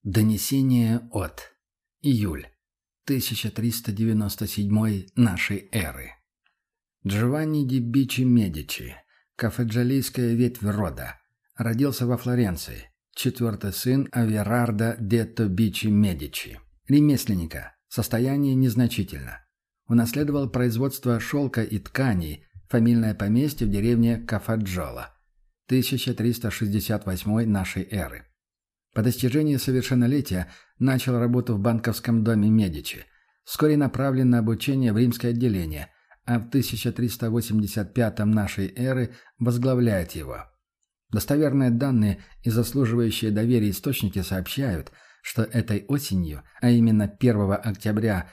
Донесение от. Июль. 1397 нашей эры. Джованни ди Бичи Медичи, кафеджалийская ветвь рода, родился во Флоренции, четвертый сын Аверардо Детто Бичи Медичи, ремесленника, состояние незначительно. Унаследовал производство шелка и тканей, фамильное поместье в деревне Кафаджола, 1368 нашей эры. По достижении совершеннолетия начал работу в банковском доме Медичи. Вскоре направлен на обучение в римское отделение, а в 1385 нашей эры возглавляет его. Достоверные данные и заслуживающие доверия источники сообщают, что этой осенью, а именно 1 октября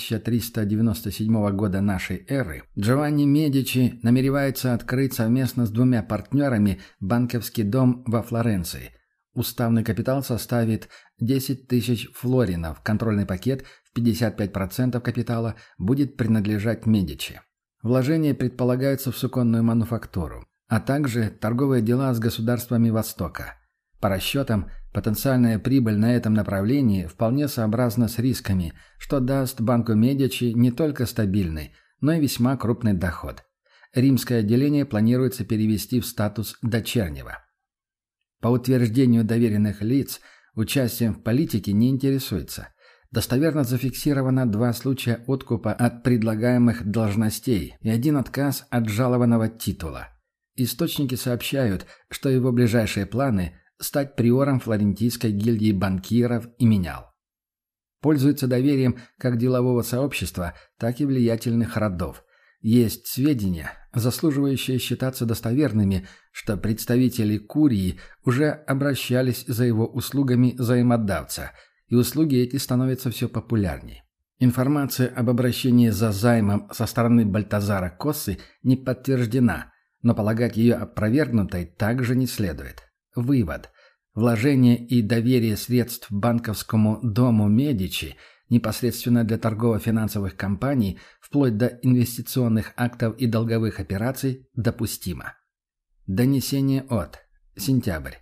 1397 года нашей эры, Джованни Медичи намеревается открыть совместно с двумя партнерами банковский дом во Флоренции. Уставный капитал составит 10 тысяч флоринов, контрольный пакет в 55% капитала будет принадлежать Медичи. Вложения предполагаются в суконную мануфактуру, а также торговые дела с государствами Востока. По расчетам, потенциальная прибыль на этом направлении вполне сообразна с рисками, что даст банку Медичи не только стабильный, но и весьма крупный доход. Римское отделение планируется перевести в статус дочернего. По утверждению доверенных лиц, участием в политике не интересуется. Достоверно зафиксировано 2 случая откупа от предлагаемых должностей и 1 отказ от жалованного титула. Источники сообщают, что его ближайшие планы – стать приором флорентийской гильдии банкиров и менял. Пользуется доверием как делового сообщества, так и влиятельных родов. Есть сведения, заслуживающие считаться достоверными, что представители Курии уже обращались за его услугами взаимодавца, и услуги эти становятся все популярнее. Информация об обращении за займом со стороны Бальтазара Коссы не подтверждена, но полагать ее опровергнутой также не следует. Вывод. Вложение и доверие средств банковскому дому Медичи непосредственно для торгово-финансовых компаний, вплоть до инвестиционных актов и долговых операций, допустимо. Донесение от. Сентябрь.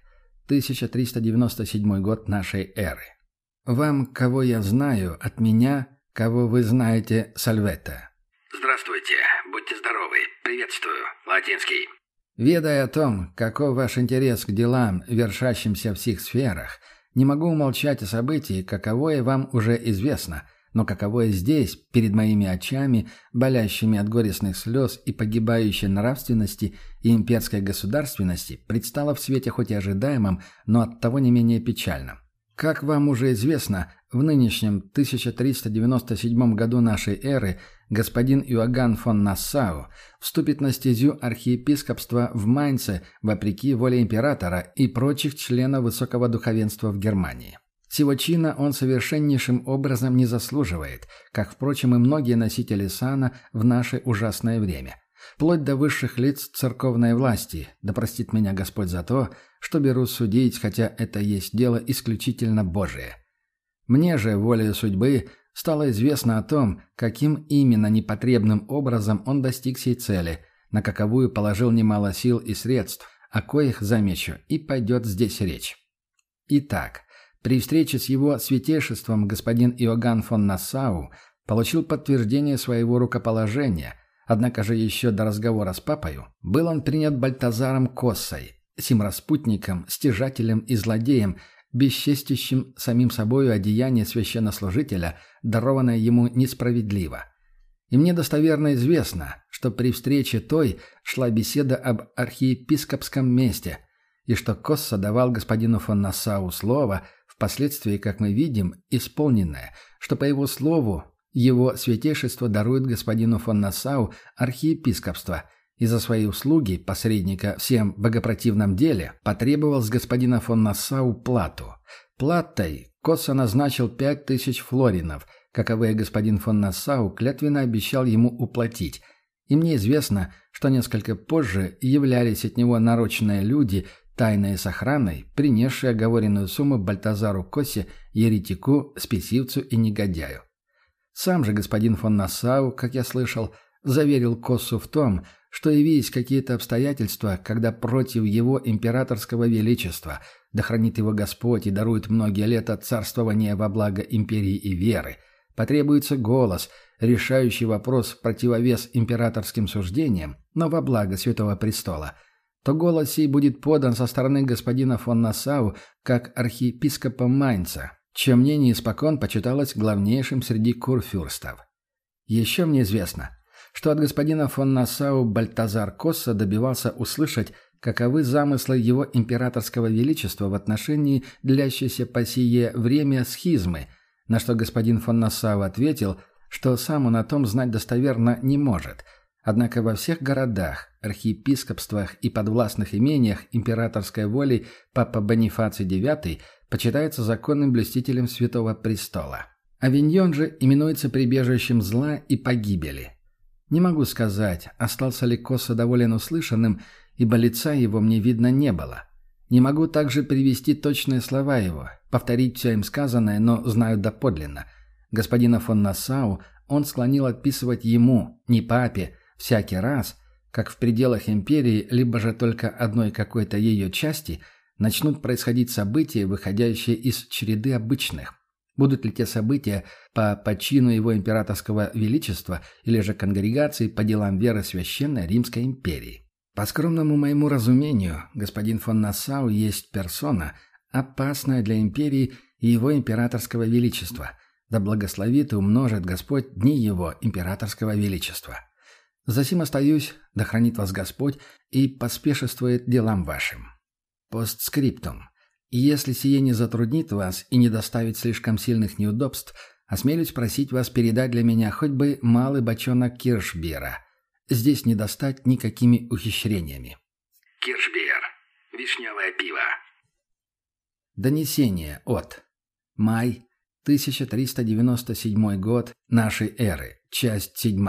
1397 год нашей эры. Вам, кого я знаю, от меня, кого вы знаете, Сальветта. Здравствуйте, будьте здоровы, приветствую, латинский. Ведая о том, каков ваш интерес к делам, вершащимся в сих сферах, не могу умолчать о событии, каковое вам уже известно, но каковое здесь, перед моими очами, болящими от горестных слез и погибающей нравственности и имперской государственности, предстало в свете хоть и ожидаемом, но оттого не менее печальным. Как вам уже известно, в нынешнем 1397 году нашей эры господин Иоганн фон Нассау вступит на стезю архиепископства в Майнце вопреки воле императора и прочих членов высокого духовенства в Германии. Сего чина он совершеннейшим образом не заслуживает, как, впрочем, и многие носители сана в наше ужасное время. Вплоть до высших лиц церковной власти, да простит меня Господь за то, что беру судить, хотя это есть дело исключительно Божие. Мне же, волею судьбы, стало известно о том, каким именно непотребным образом он достиг сей цели, на каковую положил немало сил и средств, о коих, замечу, и пойдет здесь речь. Итак, при встрече с его святейшеством господин Иоганн фон Нассау получил подтверждение своего рукоположения, однако же еще до разговора с папою был он принят Бальтазаром Коссой, сим распутником, стяжателем и злодеем, бесчестящим самим собою одеяние священнослужителя, дарованное ему несправедливо. И мне достоверно известно, что при встрече той шла беседа об архиепископском месте, и что Косса давал господину фон Нассау слово, впоследствии, как мы видим, исполненное, что по его слову его святейшество дарует господину фон Нассау архиепископство и за свои услуги посредника в всем богопротивном деле потребовал с господина фон Нассау плату. Платой Косса назначил 5000 флоринов, каковые господин фон Нассау клятвенно обещал ему уплатить. И мне известно, что несколько позже являлись от него нарочные люди, тайно и с охраной, принесшие оговоренную сумму Бальтазару Коссе, еретику, спесивцу и негодяю. Сам же господин фон Нассау, как я слышал, заверил Коссу в том, что явились какие-то обстоятельства, когда против его императорского величества, да хранит его Господь и дарует многие лета царствования во благо империи и веры, потребуется голос, решающий вопрос в противовес императорским суждениям, но во благо Святого Престола, то голос сей будет подан со стороны господина фон Нассау как архиепископа Майнца, чье мнение испокон почиталось главнейшим среди курфюрстов. Еще мне известно, что от господина фон Нассау Бальтазар Косса добивался услышать, каковы замыслы его императорского величества в отношении длящейся по сие время схизмы, на что господин фон Нассау ответил, что сам он о том знать достоверно не может. Однако во всех городах, архиепископствах и подвластных имениях императорской воли папа Бонифаций IX почитается законным блюстителем Святого Престола. Авиньон же именуется прибежищем зла и погибели. Не могу сказать, остался ли Косса доволен услышанным, ибо лица его мне видно не было. Не могу также привести точные слова его, повторить все им сказанное, но знаю доподлинно. Господина фон Нассау он склонил отписывать ему, не папе, всякий раз, как в пределах империи, либо же только одной какой-то ее части, начнут происходить события, выходящие из череды обычных. Будут ли те события по почину его императорского величества или же конгрегации по делам веры Священной Римской империи? По скромному моему разумению, господин фон Нассау есть персона, опасная для империи и его императорского величества. Да благословит и умножит Господь дни его императорского величества. Засим остаюсь, да хранит вас Господь и поспешествует делам вашим. Постскриптум. И если сие не затруднит вас и не доставит слишком сильных неудобств, осмелюсь просить вас передать для меня хоть бы малый бочонок киршбира. Здесь не достать никакими ухищрениями. Киршбир. Вишневое пиво. Донесение от. Май, 1397 год нашей эры. Часть 7.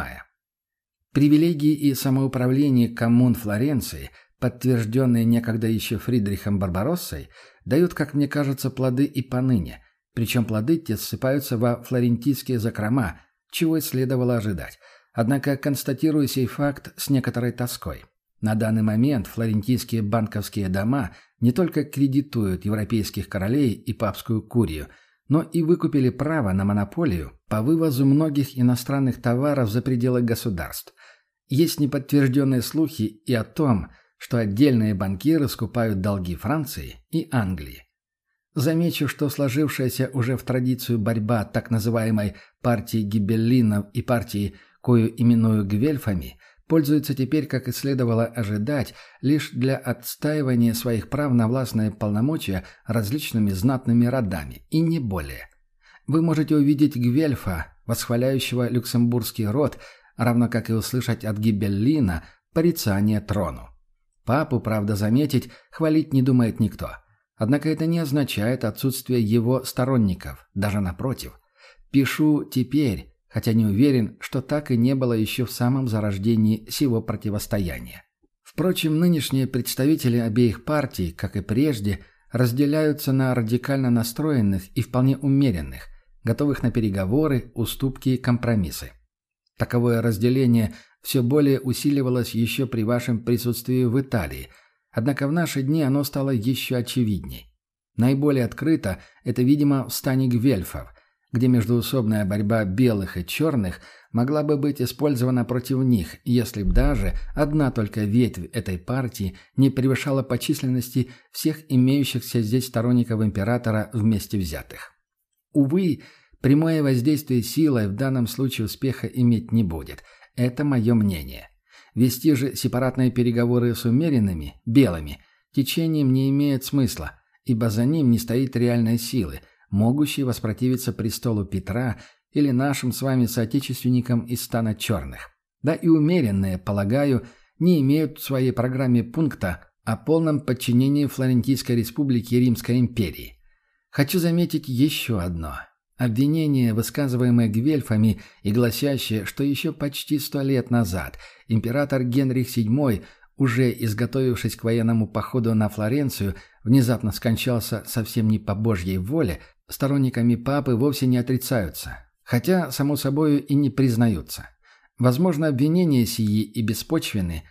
Привилегии и самоуправление коммун Флоренции, подтвержденные некогда еще Фридрихом Барбароссой, дают, как мне кажется, плоды и поныне, причем плоды те ссыпаются во флорентийские закрома, чего и следовало ожидать. Однако констатирую сей факт с некоторой тоской. На данный момент флорентийские банковские дома не только кредитуют европейских королей и папскую курию, но и выкупили право на монополию по вывозу многих иностранных товаров за пределы государств. Есть неподтвержденные слухи и о том, что отдельные банкиры скупают долги Франции и Англии. Замечу, что сложившаяся уже в традицию борьба так называемой партии гибеллинов и партии, кою именую гвельфами, пользуется теперь, как и следовало ожидать, лишь для отстаивания своих прав на властные полномочия различными знатными родами, и не более. Вы можете увидеть гвельфа, восхваляющего люксембургский род, равно как и услышать от гибеллина порицание трону. Папу, правда, заметить, хвалить не думает никто. Однако это не означает отсутствие его сторонников, даже напротив. Пишу теперь, хотя не уверен, что так и не было еще в самом зарождении сего противостояния. Впрочем, нынешние представители обеих партий, как и прежде, разделяются на радикально настроенных и вполне умеренных, готовых на переговоры, уступки и компромиссы. Таковое разделение все более усиливалось еще при вашем присутствии в Италии, однако в наши дни оно стало еще очевидней. Наиболее открыто это, видимо, в стане гвельфов, где междоусобная борьба белых и черных могла бы быть использована против них, если б даже одна только ветвь этой партии не превышала по численности всех имеющихся здесь сторонников императора вместе взятых. Увы, прямое воздействие силой в данном случае успеха иметь не будет. Это мое мнение. Вести же сепаратные переговоры с умеренными, белыми, течением не имеет смысла, ибо за ним не стоит реальной силы, могущей воспротивиться престолу Петра или нашим с вами соотечественникам из стана черных. Да и умеренные, полагаю, не имеют в своей программе пункта о полном подчинении Флорентийской республике Римской империи. Хочу заметить еще одно. Обвинение, высказываемое гвельфами и гласящее, что еще почти 100 лет назад император Генрих VII, уже изготовившись к военному походу на Флоренцию, внезапно скончался совсем не по Божьей воле, сторонниками папы вовсе не отрицаются, хотя, само собою, и не признаются. Возможно, обвинения сии и беспочвенны,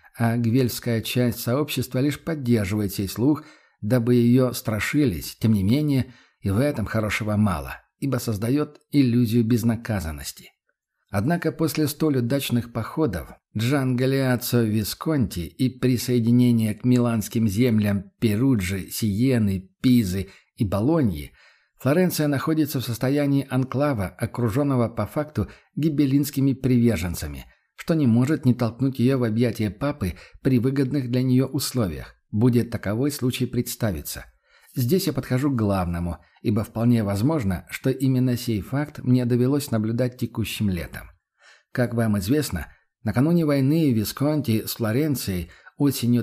а гвельская часть сообщества лишь поддерживает сей слух, дабы ее страшились. Тем не менее, и в этом хорошего мало, ибо создает иллюзию безнаказанности. Однако после столь удачных походов Джан Галеаццо Висконти и присоединения к миланским землям Перуджи, Сиены, Пизы и Болоньи Флоренция находится в состоянии анклава, окруженного по факту гибеллинскими приверженцами, что не может не толкнуть ее в объятия папы при выгодных для нее условиях, будет таковой случай представиться. Здесь я подхожу к главному, ибо вполне возможно, что именно сей факт мне довелось наблюдать текущим летом. Как вам известно, накануне войны Висконти с Флоренцией осенью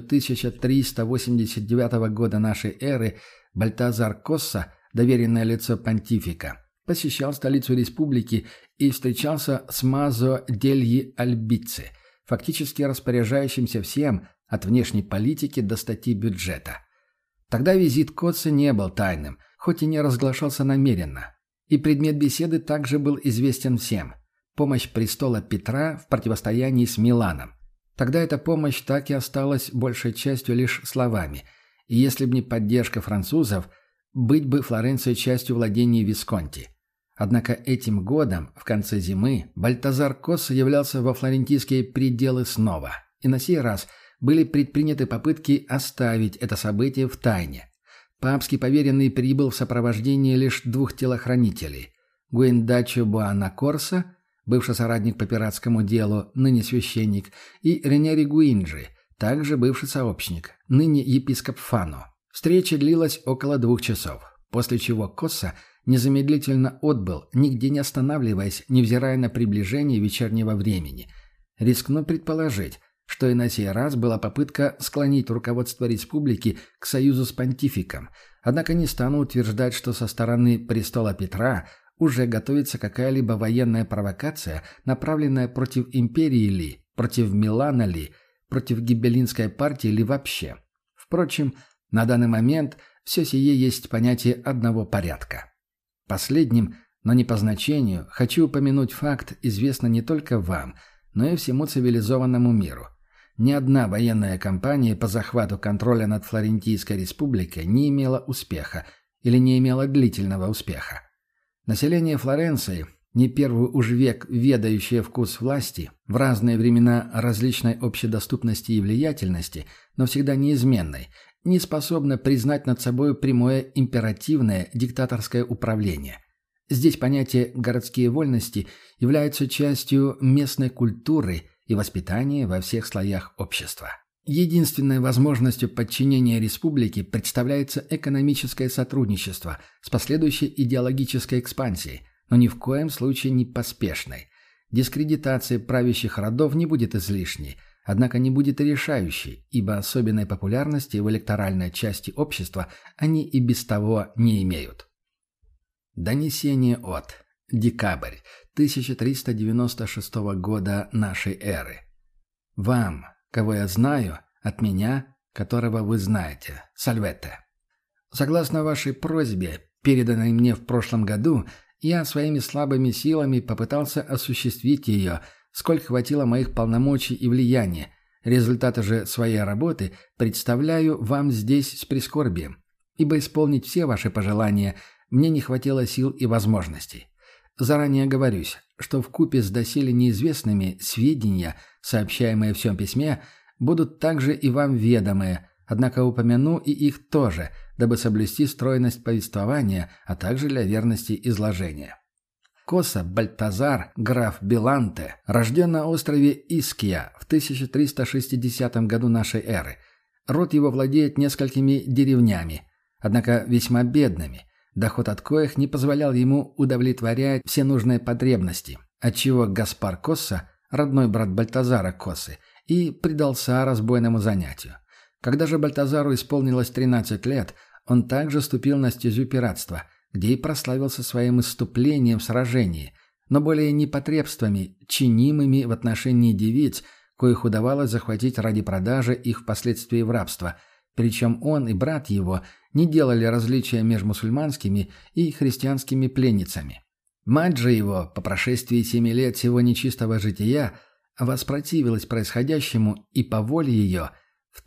1389 года нашей эры Бальтазар Косса, доверенное лицо понтифика, посещал столицу республики и встречался с Мазо дельи Альбици, фактически распоряжающимся всем, от внешней политики до статьи бюджета. Тогда визит Коссы не был тайным, хоть и не разглашался намеренно. И предмет беседы также был известен всем – помощь престола Петра в противостоянии с Миланом. Тогда эта помощь так и осталась большей частью лишь словами, и если бы не поддержка французов, быть бы Флоренцией частью владений Висконти. Однако этим годом, в конце зимы, Бальтазар Косса являлся во флорентийские пределы снова, и на сей раз были предприняты попытки оставить это событие в тайне. Папский поверенный прибыл в сопровождении лишь двух телохранителей – Гуиндаччо Буанакорса, бывший соратник по пиратскому делу, ныне священник, и Ренери Гуинджи, также бывший сообщник, ныне епископ Фано. Встреча длилась около 2 часов, после чего Косса незамедлительно отбыл, нигде не останавливаясь, невзирая на приближение вечернего времени. Рискну предположить, что и на сей раз была попытка склонить руководство республики к союзу с понтификом, однако не стану утверждать, что со стороны престола Петра уже готовится какая-либо военная провокация, направленная против империи ли, против Милана ли, против гибеллинской партии ли вообще. Впрочем, на данный момент все сие есть понятие одного порядка. Последним, но не по значению, хочу упомянуть факт, известный не только вам, но и всему цивилизованному миру. Ни одна военная кампания по захвату контроля над Флорентийской республикой не имела успеха или не имела длительного успеха. Население Флоренции, не первый уж век ведающее вкус власти, в разные времена различной общедоступности и влиятельности, но всегда неизменной, не способно признать над собой прямое императивное диктаторское управление. Здесь понятие «городские вольности» является частью местной культуры и воспитания во всех слоях общества. Единственной возможностью подчинения республике представляется экономическое сотрудничество с последующей идеологической экспансией, но ни в коем случае не поспешной. Дискредитация правящих родов не будет излишней, однако не будет и решающей, ибо особенной популярности в электоральной части общества они и без того не имеют. Донесение от декабрь 1396 года нашей эры. Вам, кого я знаю, от меня, которого вы знаете, Сальветте. Согласно вашей просьбе, переданной мне в прошлом году, я своими слабыми силами попытался осуществить ее, сколько хватило моих полномочий и влияния. Результаты же своей работы представляю вам здесь с прискорбием, ибо исполнить все ваши пожелания мне не хватило сил и возможностей. Заранее оговорюсь, что вкупе с доселе неизвестными сведения, сообщаемые в всем письме, будут также и вам ведомые, однако упомяну и их тоже, дабы соблюсти стройность повествования, а также для верности изложения. Косса Бальтазар, граф Беланте, рожден на острове Иския в 1360 году нашей эры. Род его владеет несколькими деревнями, однако весьма бедными, доход от коих не позволял ему удовлетворять все нужные потребности, отчего Гаспар Косса, родной брат Бальтазара Коссы, и предался разбойному занятию. Когда же Бальтазару исполнилось 13 лет, он также ступил на стезю пиратства, где и прославился своим исступлением в сражении, но более непотребствами, чинимыми в отношении девиц, коих удавалось захватить ради продажи их впоследствии в рабство, причем он и брат его не делали различия между мусульманскими и христианскими пленницами. Мать же его, по прошествии 7 лет сего нечистого жития, воспротивилась происходящему, и по воле ее в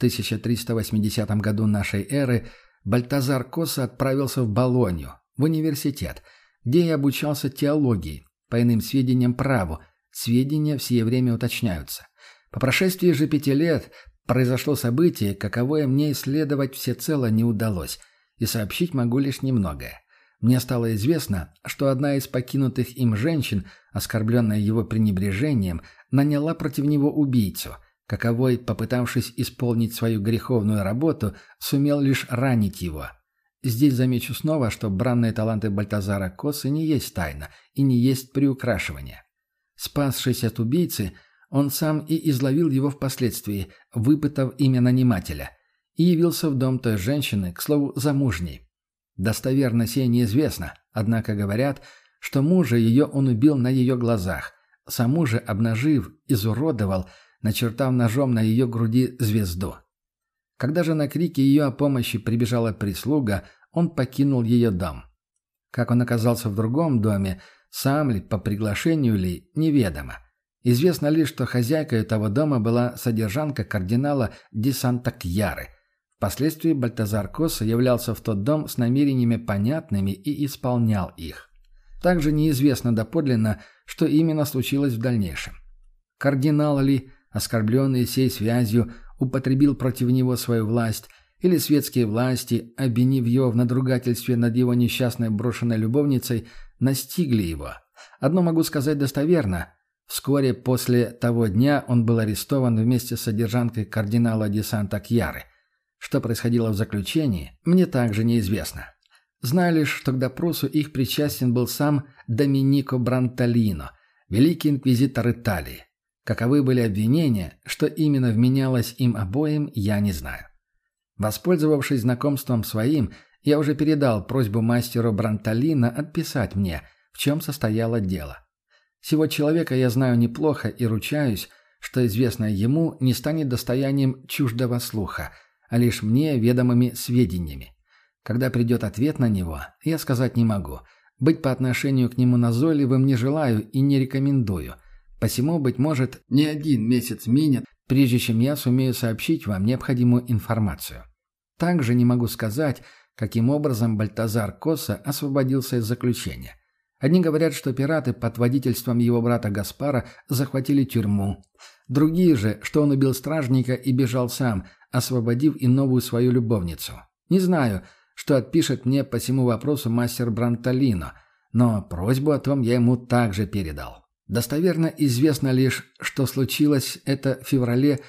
1380 году нашей эры Бальтазар Коса отправился в Болонью, в университет, где и обучался теологии, по иным сведениям праву, сведения в сие время уточняются. По прошествии же 5 лет произошло событие, каковое мне исследовать всецело не удалось, и сообщить могу лишь немногое. Мне стало известно, что одна из покинутых им женщин, оскорбленная его пренебрежением, наняла против него убийцу, каковой, попытавшись исполнить свою греховную работу, сумел лишь ранить его. Здесь замечу снова, что бранные таланты Бальтазара Косы не есть тайна и не есть приукрашивание. Спасшись от убийцы, он сам и изловил его впоследствии, выпытав имя нанимателя, и явился в дом той женщины, к слову, замужней. Достоверно сей неизвестно, однако говорят, что мужа ее он убил на ее глазах, саму же обнажив, изуродовал, начертав ножом на ее груди звезду. Когда же на крики ее о помощи прибежала прислуга, он покинул ее дом. Как он оказался в другом доме, сам ли, по приглашению ли, неведомо. Известно лишь, что хозяйкой того дома была содержанка кардинала ди Санта-Кьяры. Впоследствии Бальтазар Коса являлся в тот дом с намерениями понятными и исполнял их. Также неизвестно доподлинно, что именно случилось в дальнейшем. Кардинал ли, оскорбленный сей связью, употребил против него свою власть, или светские власти, обвинив его в надругательстве над его несчастной брошенной любовницей, настигли его. Одно могу сказать достоверно. Вскоре после того дня он был арестован вместе с содержанкой кардинала ди Санта-Кьяры. Что происходило в заключении, мне также неизвестно. Знаю лишь, что к допросу их причастен был сам Доминико Бранталино, великий инквизитор Италии. Каковы были обвинения, что именно вменялось им обоим, я не знаю. Воспользовавшись знакомством своим, я уже передал просьбу мастеру Бранталино отписать мне, в чем состояло дело. Сего человека я знаю неплохо и ручаюсь, что известное ему не станет достоянием чуждого слуха, а лишь мне ведомыми сведениями. Когда придет ответ на него, я сказать не могу. Быть по отношению к нему назойливым не желаю и не рекомендую. Посему, быть может, не один месяц минет, прежде чем я сумею сообщить вам необходимую информацию. Также не могу сказать, каким образом Бальтазар Коса освободился из заключения. Одни говорят, что пираты под водительством его брата Гаспара захватили тюрьму. Другие же, что он убил стражника и бежал сам, освободив и новую свою любовницу. Не знаю, что отпишет мне по всему вопросу мастер Бранталино, но просьбу о том я ему также передал. Достоверно известно лишь, что случилось это в феврале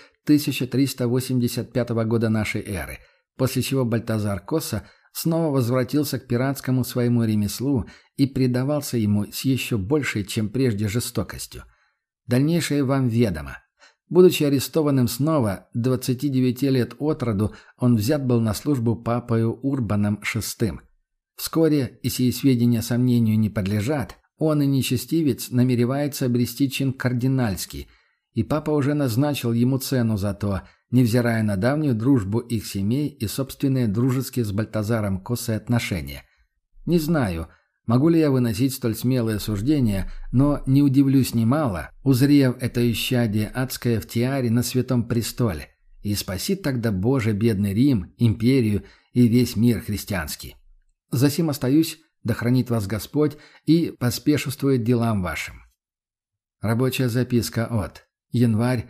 1385 года нашей эры, после чего Бальтазар Коса снова возвратился к пиратскому своему ремеслу и предавался ему с еще большей, чем прежде, жестокостью. Дальнейшее вам ведомо. Будучи арестованным снова, 29 лет от роду, он взят был на службу папою Урбаном VI. Вскоре, и сии сведения сомнению не подлежат, он и нечестивец намеревается обрести чин кардинальский, и папа уже назначил ему цену за то, невзирая на давнюю дружбу их семей и собственные дружеские с Бальтазаром Косой отношения. Не знаю, могу ли я выносить столь смелые суждения, но не удивлюсь немало, узрев это исчадие адское в тиаре на святом престоле, и спасит тогда Боже бедный Рим, империю и весь мир христианский. Засим остаюсь, да хранит вас Господь и поспешествует делам вашим. Рабочая записка от январь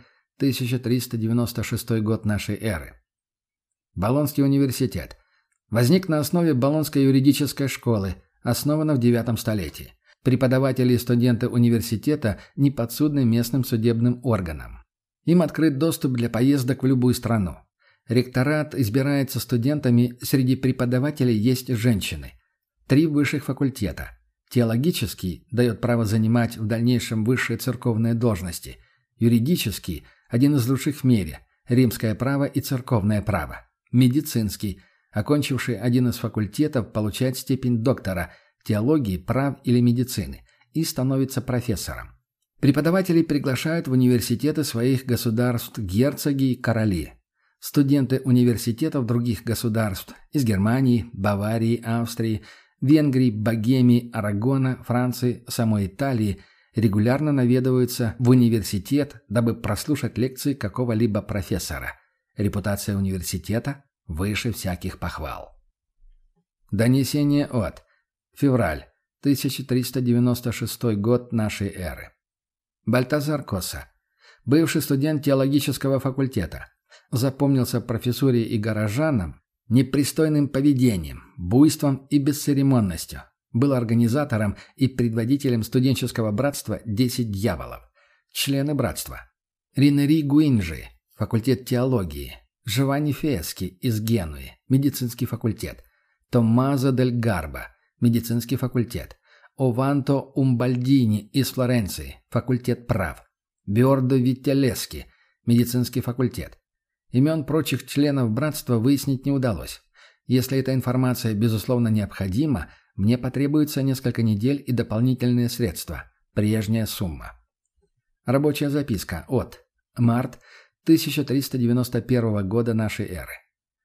1396 год нашей эры. Болонский университет. Возник на основе Болонской юридической школы, основана в IX столетии. Преподаватели и студенты университета не подсудны местным судебным органам. Им открыт доступ для поездок в любую страну. Ректорат избирается студентами, среди преподавателей есть женщины. 3 высших факультета. Теологический дает право занимать в дальнейшем высшие церковные должности. Юридический – один из лучших в мире. Римское право и церковное право. Медицинский – окончивший один из факультетов, получает степень доктора теологии, прав или медицины и становится профессором. Преподавателей приглашают в университеты своих государств герцоги и короли. Студенты университетов других государств из Германии, Баварии, Австрии, Венгрии, Богемии, Арагона, Франции, самой Италии регулярно наведываются в университет, дабы прослушать лекции какого-либо профессора. Репутация университета выше всяких похвал. Донесение от. Февраль. 1396 год нашей эры. Бальтазар Коса. Бывший студент теологического факультета. Запомнился профессуре и горожанам непристойным поведением, буйством и бесцеремонностью. Был организатором и предводителем студенческого братства «10 дьяволов». Члены братства. Ринери Гуинджи, факультет теологии. Джованни Фески из Генуи, медицинский факультет. Томмазо дель Гарбо, медицинский факультет. Ованто Умбальдини из Флоренции, факультет прав. Биордо Виттелески, медицинский факультет. Имен прочих членов братства выяснить не удалось. Если эта информация, безусловно, необходима, мне потребуется несколько недель и дополнительные средства. Прежняя сумма. Рабочая записка от. Март 1391 года нашей эры.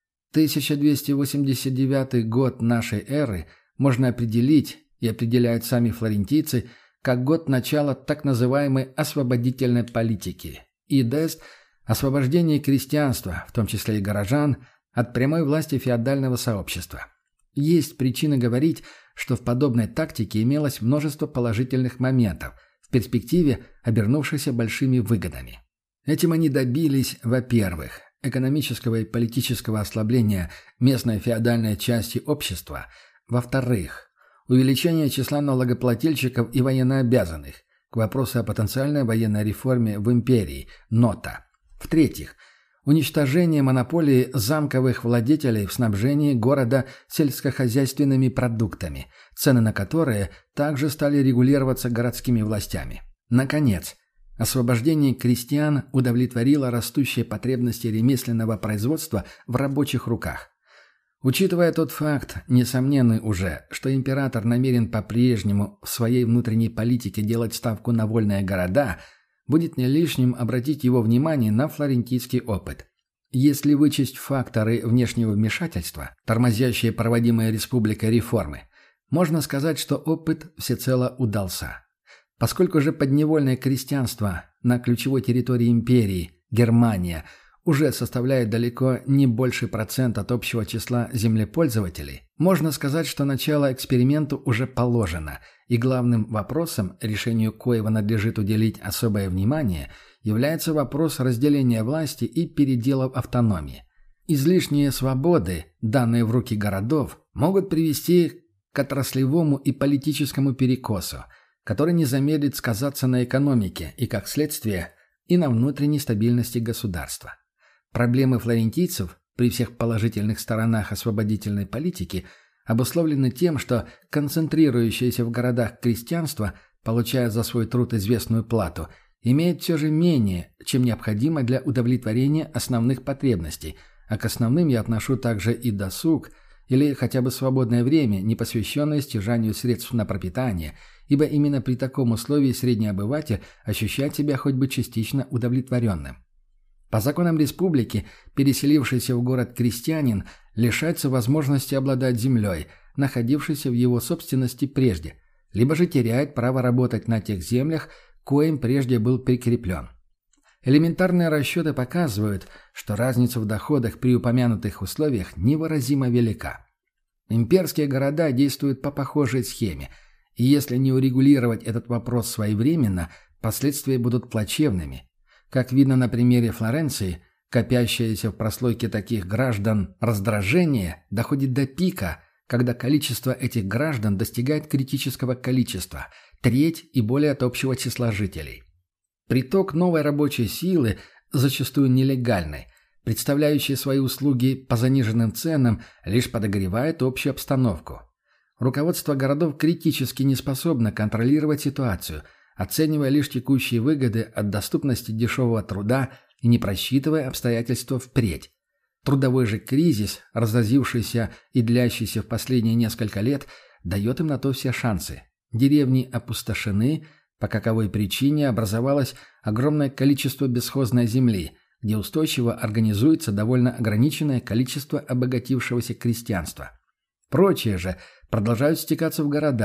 1289 год нашей эры можно определить, и определяют сами флорентийцы, как год начала так называемой освободительной политики. Идест – освобождение крестьянства, в том числе и горожан, от прямой власти феодального сообщества. Есть причины говорить, что в подобной тактике имелось множество положительных моментов, в перспективе обернувшихся большими выгодами. Этим они добились, во-первых, экономического и политического ослабления местной феодальной части общества, во-вторых, увеличение числа налогоплательщиков и военнообязанных, к вопросу о потенциальной военной реформе в империи, нота. В-третьих, уничтожение монополии замковых владетелей в снабжении города сельскохозяйственными продуктами, цены на которые также стали регулироваться городскими властями. Наконец, освобождение крестьян удовлетворило растущие потребности ремесленного производства в рабочих руках. Учитывая тот факт, несомненный уже, что император намерен по-прежнему в своей внутренней политике делать ставку на вольные города, будет не лишним обратить его внимание на флорентийский опыт. Если вычесть факторы внешнего вмешательства, тормозящие проводимые республикой реформы, можно сказать, что опыт всецело удался. Поскольку же подневольное крестьянство на ключевой территории империи, Германия, уже составляет далеко не больше процент от общего числа землепользователей, можно сказать, что начало эксперименту уже положено, и главным вопросом, решению коего надлежит уделить особое внимание, является вопрос разделения власти и переделов автономии. Излишние свободы, данные в руки городов, могут привести к отраслевому и политическому перекосу, который не замедлит сказаться на экономике и, как следствие, и на внутренней стабильности государства. Проблемы флорентийцев при всех положительных сторонах освободительной политики обусловлены тем, что концентрирующееся в городах крестьянство, получая за свой труд известную плату, имеет все же менее, чем необходимо для удовлетворения основных потребностей, а к основным я отношу также и досуг, или хотя бы свободное время, не посвященное стяжанию средств на пропитание, ибо именно при таком условии средний обыватель ощущает себя хоть бы частично удовлетворенным. По законам республики, переселившийся в город крестьянин лишается возможности обладать землей, находившейся в его собственности прежде, либо же теряет право работать на тех землях, коим прежде был прикреплен. Элементарные расчеты показывают, что разница в доходах при упомянутых условиях невыразимо велика. Имперские города действуют по похожей схеме, и если не урегулировать этот вопрос своевременно, последствия будут плачевными. Как видно на примере Флоренции, копящееся в прослойке таких граждан раздражение доходит до пика, когда количество этих граждан достигает критического количества – треть и более от общего числа жителей. Приток новой рабочей силы, зачастую нелегальной, представляющей свои услуги по заниженным ценам, лишь подогревает общую обстановку. Руководство городов критически не способно контролировать ситуацию, оценивая лишь текущие выгоды от доступности дешевого труда и не просчитывая обстоятельства впредь. Трудовой же кризис, разразившийся и длящийся в последние несколько лет, дает им на то все шансы. Деревни опустошены, по каковой причине образовалось огромное количество бесхозной земли, где устойчиво организуется довольно ограниченное количество обогатившегося крестьянства. Прочие же продолжают стекаться в города,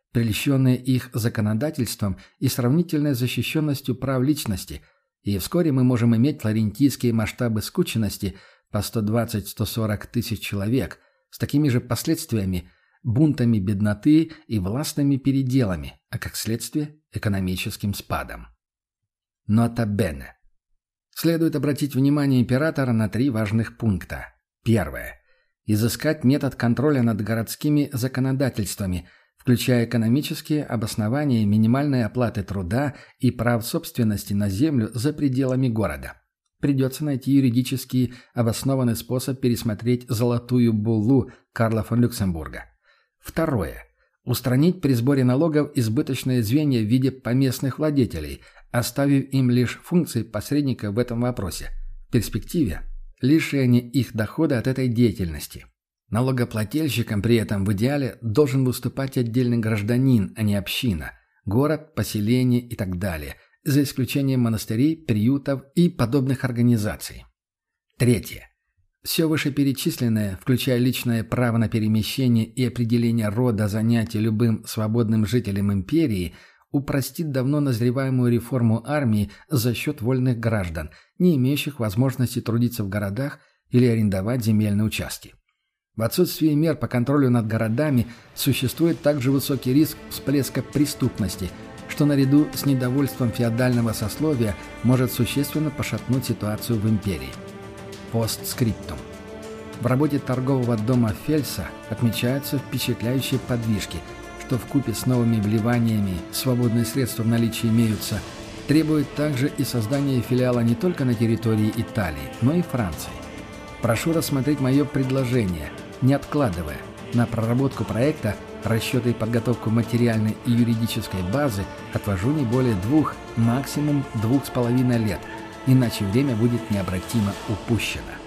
прельщенные их законодательством и сравнительной защищенностью прав личности, и вскоре мы можем иметь флорентийские масштабы скученности по 120-140 тысяч человек с такими же последствиями, бунтами бедноты и властными переделами, а как следствие – экономическим спадом. Нота бене. Следует обратить внимание императора на 3 важных пункта. Первое. Изыскать метод контроля над городскими законодательствами, включая экономические обоснования минимальной оплаты труда и прав собственности на землю за пределами города. Придется найти юридически обоснованный способ пересмотреть золотую буллу Карла фон Люксембурга. Второе. Устранить при сборе налогов избыточные звенья в виде поместных владетелей, оставив им лишь функции посредника в этом вопросе. В перспективе – лишение их дохода от этой деятельности. Налогоплательщиком при этом в идеале должен выступать отдельный гражданин, а не община, город, поселение и так далее, за исключением монастырей, приютов и подобных организаций. Третье. Все вышеперечисленное, включая личное право на перемещение и определение рода занятий любым свободным жителям империи, упростит давно назреваемую реформу армии за счет вольных граждан, не имеющих возможности трудиться в городах или арендовать земельные участки. В отсутствии мер по контролю над городами существует также высокий риск всплеска преступности, что наряду с недовольством феодального сословия может существенно пошатнуть ситуацию в империи. Постскриптум. В работе торгового дома Фельса отмечаются впечатляющие подвижки, что вкупе с новыми вливаниями свободные средства в наличии имеются, требует также и создания филиала не только на территории Италии, но и Франции. Прошу рассмотреть мое предложение, не откладывая. На проработку проекта, расчеты и подготовку материальной и юридической базы отвожу не более 2, максимум 2,5 лет, иначе время будет необратимо упущено.